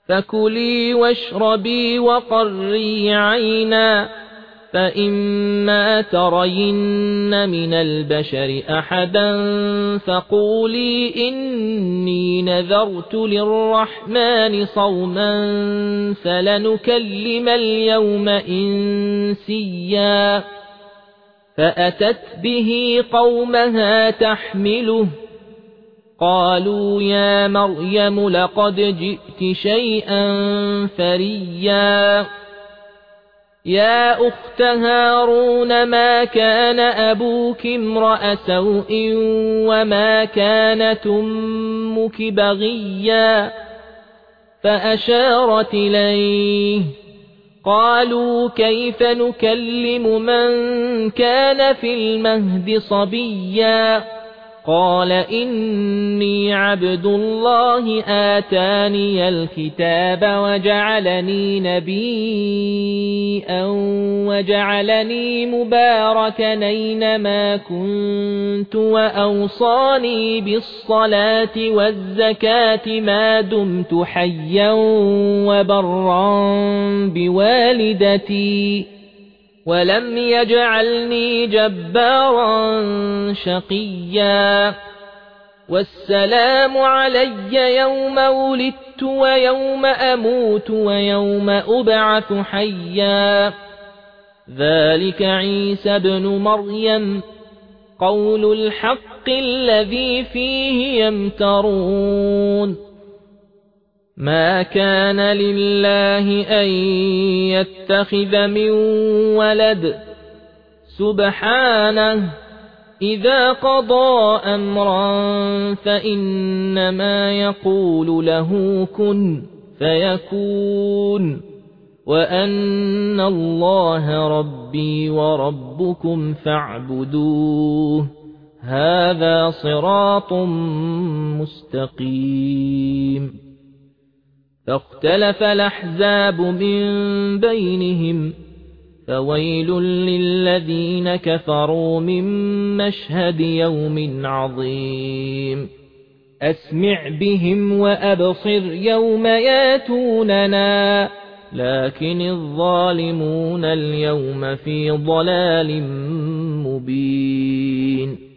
فكلي واشربي وقري عينا، فإما ترين من البشر أحدا فقولي إني نذرت للرحمن صوما فلنكلم اليوم إنسيا. فأتت به قومها تحمله، قالوا يا مريم لقد جئت شيئا فريا. يا أخت هارون ما كان أبوك امرأ سوء وما كانت أمك بغيا. فأشارت إليه، قالوا كيف نكلم من كان في المهد صبيا. قال إني عبد الله آتاني الكتاب وجعلني نبيا وجعلني مباركا أينما كنت وأوصاني بالصلاة والزكاة ما دمت حيا وبرا بوالدتي ولم يجعلني جبارا شقيا. والسلام علي يوم ولدت ويوم أموت ويوم أبعث حيا. ذلك عيسى ابن مريم قول الحق الذي فيه يمترون. ما كان لله أن يتخذ من ولد سبحانه، إذا قضى أمرا فإنما يقول له كن فيكون، وأن الله ربي وربكم فاعبدوه، هذا صراط مستقيم. فاختلف الأحزاب من بينهم، فويل للذين كفروا من مشهد يوم عظيم. أسمع بهم وأبصر يوم ياتوننا، لكن الظالمون اليوم في ضلال مبين.